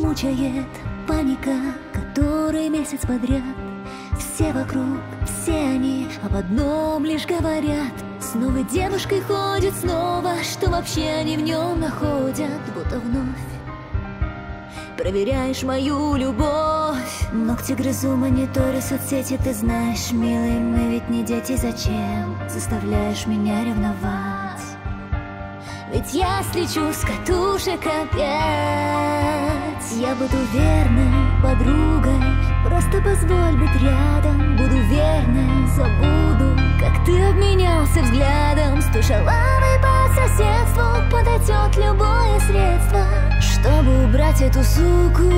мучает паника, который месяц подряд. Все вокруг, все они об одном лишь говорят. С новой девушкой ходит снова, что вообще они в нем находят. Будто вновь проверяешь мою любовь. Ногти грызу, мониторю соцсети, ты знаешь, милый, мы ведь не дети, зачем заставляешь меня ревновать? Ведь я слечу с катушек опять. Я буду верной подругой, просто позволь быть рядом. Буду верной, забуду, как ты обменялся взглядом. С той шалавой по соседству подойдет любое средство, чтобы убрать эту суку.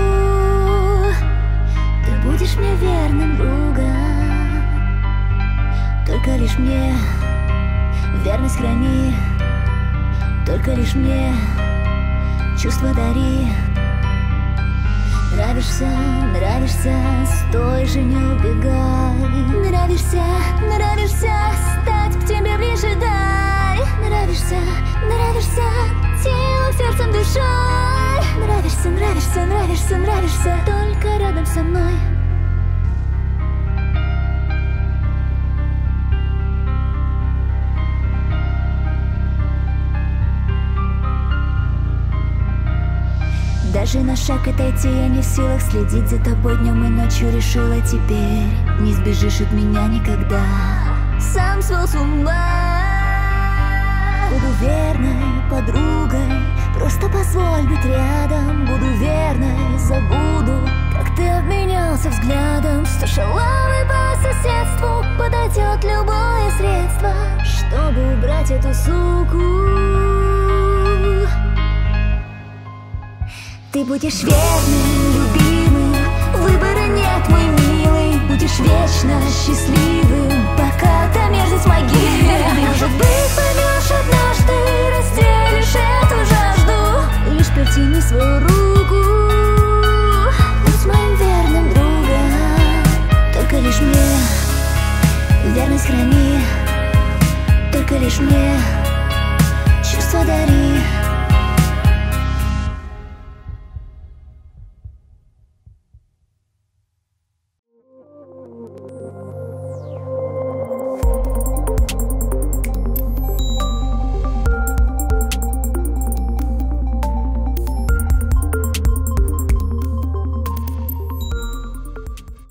Ты будешь мне верным другом, только лишь мне верность храни. Только лишь мне чувства дари. Нравишься, нравишься, стой же, не убегай. Нравишься, нравишься, стать к тебе ближе дай. Нравишься, нравишься, телом, сердцем, душой. Нравишься, нравишься, нравишься, нравишься, только рядом со мной. Даже на шаг отойти я не в силах, следить за тобой днем и ночью решила. Теперь не сбежишь от меня никогда. Сам свел с ума. Буду верной подругой, просто позволь быть рядом. Буду верной, забуду, как ты обменялся взглядом. С той шалавой по соседству подойдет любое средство, чтобы убрать эту суку. Ты будешь верным, любимым, выбора нет, мой милый. Будешь вечно счастливым, пока та мерзость могилы. Может быть, поймешь однажды, разделишь эту жажду. Лишь протяни свою руку, будь моим верным другом. Только лишь мне верность храни. Только лишь мне чувства дари.